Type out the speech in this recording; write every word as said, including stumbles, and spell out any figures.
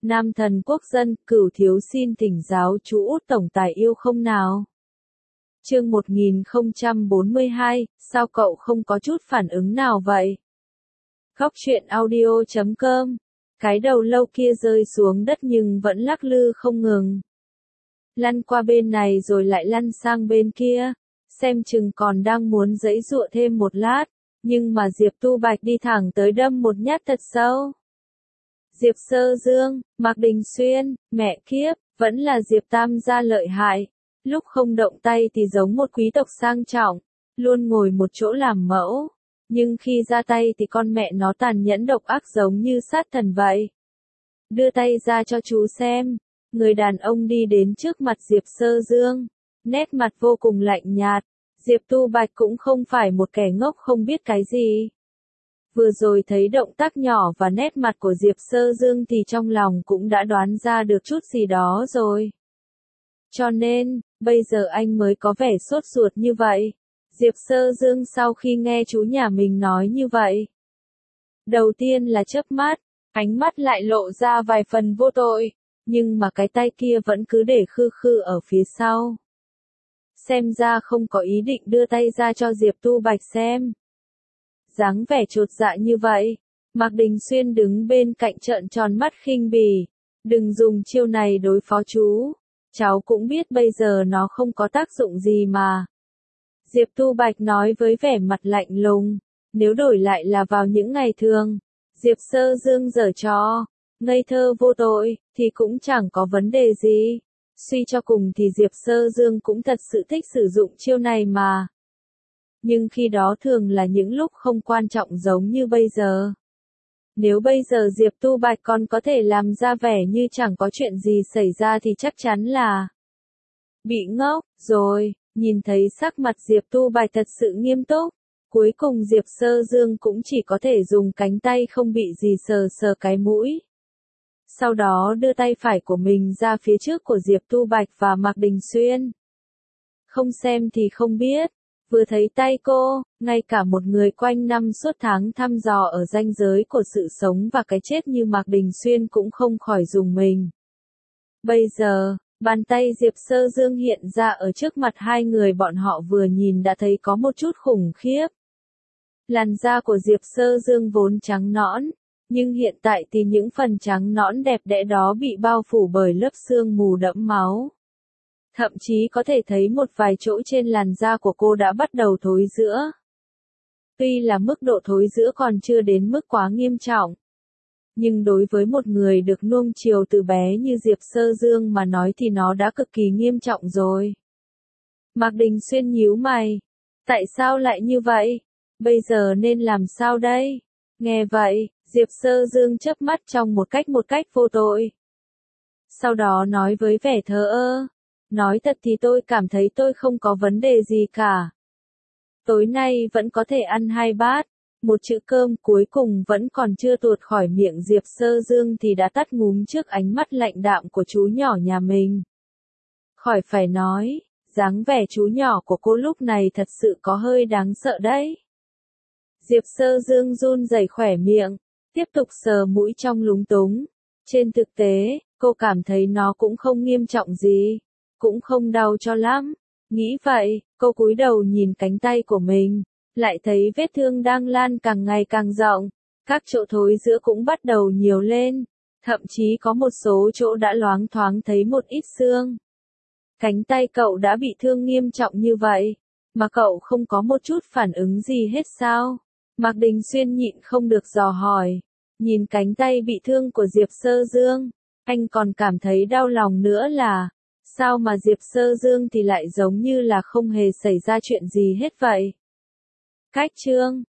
Nam thần quốc dân, Cửu thiếu xin thỉnh giáo chú Út tổng tài yêu không nào. Chương một nghìn không trăm bốn mươi hai, sao cậu không có chút phản ứng nào vậy? Góc truyện audio chấm com. Cái đầu lâu kia rơi xuống đất nhưng vẫn lắc lư không ngừng. Lăn qua bên này rồi lại lăn sang bên kia, xem chừng còn đang muốn giãy giụa thêm một lát, nhưng mà Diệp Tu Bạch đi thẳng tới đâm một nhát thật sâu. Diệp Sơ Dương, Mạc Đình Xuyên, mẹ kiếp, vẫn là Diệp Tam gia lợi hại. Lúc không động tay thì giống một quý tộc sang trọng, luôn ngồi một chỗ làm mẫu. Nhưng khi ra tay thì con mẹ nó tàn nhẫn độc ác giống như sát thần vậy. Đưa tay ra cho chú xem. Người đàn ông đi đến trước mặt Diệp Sơ Dương. Nét mặt vô cùng lạnh nhạt. Diệp Tu Bạch cũng không phải một kẻ ngốc không biết cái gì. Vừa rồi thấy động tác nhỏ và nét mặt của Diệp Sơ Dương thì trong lòng cũng đã đoán ra được chút gì đó rồi. Cho nên, bây giờ anh mới có vẻ sốt ruột như vậy. Diệp Sơ Dương sau khi nghe chú nhà mình nói như vậy. Đầu tiên là chớp mắt, ánh mắt lại lộ ra vài phần vô tội, nhưng mà cái tay kia vẫn cứ để khư khư ở phía sau. Xem ra không có ý định đưa tay ra cho Diệp Tu Bạch xem. Dáng vẻ chột dạ như vậy, Mạc Đình Xuyên đứng bên cạnh trợn tròn mắt khinh bỉ. Đừng dùng chiêu này đối phó chú, cháu cũng biết bây giờ nó không có tác dụng gì mà. Diệp Tu Bạch nói với vẻ mặt lạnh lùng, nếu đổi lại là vào những ngày thường, Diệp Sơ Dương giở trò, ngây thơ vô tội, thì cũng chẳng có vấn đề gì. Suy cho cùng thì Diệp Sơ Dương cũng thật sự thích sử dụng chiêu này mà. Nhưng khi đó thường là những lúc không quan trọng giống như bây giờ. Nếu bây giờ Diệp Tu Bạch còn có thể làm ra vẻ như chẳng có chuyện gì xảy ra thì chắc chắn là bị ngốc rồi. Nhìn thấy sắc mặt Diệp Tu Bạch thật sự nghiêm túc, cuối cùng Diệp Sơ Dương cũng chỉ có thể dùng cánh tay không bị gì sờ sờ cái mũi. Sau đó đưa tay phải của mình ra phía trước của Diệp Tu Bạch và Mạc Đình Xuyên. Không xem thì không biết, vừa thấy tay cô, ngay cả một người quanh năm suốt tháng thăm dò ở ranh giới của sự sống và cái chết như Mạc Đình Xuyên cũng không khỏi rùng mình. Bây giờ, bàn tay Diệp Sơ Dương hiện ra ở trước mặt hai người, bọn họ vừa nhìn đã thấy có một chút khủng khiếp. Làn da của Diệp Sơ Dương vốn trắng nõn, nhưng hiện tại thì những phần trắng nõn đẹp đẽ đó bị bao phủ bởi lớp sương mù đẫm máu. Thậm chí có thể thấy một vài chỗ trên làn da của cô đã bắt đầu thối rữa. Tuy là mức độ thối rữa còn chưa đến mức quá nghiêm trọng, nhưng đối với một người được nuông chiều từ bé như Diệp Sơ Dương mà nói thì nó đã cực kỳ nghiêm trọng rồi. Mạc Đình Xuyên nhíu mày. Tại sao lại như vậy? Bây giờ nên làm sao đây? Nghe vậy, Diệp Sơ Dương chớp mắt trong một cách một cách vô tội. Sau đó nói với vẻ thờ ơ. Nói thật thì tôi cảm thấy tôi không có vấn đề gì cả. Tối nay vẫn có thể ăn hai bát. Một chữ cơm cuối cùng vẫn còn chưa tuột khỏi miệng Diệp Sơ Dương thì đã tắt ngúm trước ánh mắt lạnh đạm của chú nhỏ nhà mình. Khỏi phải nói, dáng vẻ chú nhỏ của cô lúc này thật sự có hơi đáng sợ đấy. Diệp Sơ Dương run rẩy khỏe miệng, tiếp tục sờ mũi trong lúng túng. Trên thực tế, cô cảm thấy nó cũng không nghiêm trọng gì, cũng không đau cho lắm. Nghĩ vậy, cô cúi đầu nhìn cánh tay của mình, lại thấy vết thương đang lan càng ngày càng rộng, các chỗ thối rữa cũng bắt đầu nhiều lên, thậm chí có một số chỗ đã loáng thoáng thấy một ít xương. Cánh tay cậu đã bị thương nghiêm trọng như vậy, mà cậu không có một chút phản ứng gì hết sao? Mạc Đình Xuyên nhịn không được dò hỏi, nhìn cánh tay bị thương của Diệp Sơ Dương, anh còn cảm thấy đau lòng nữa là, sao mà Diệp Sơ Dương thì lại giống như là không hề xảy ra chuyện gì hết vậy? Cách chương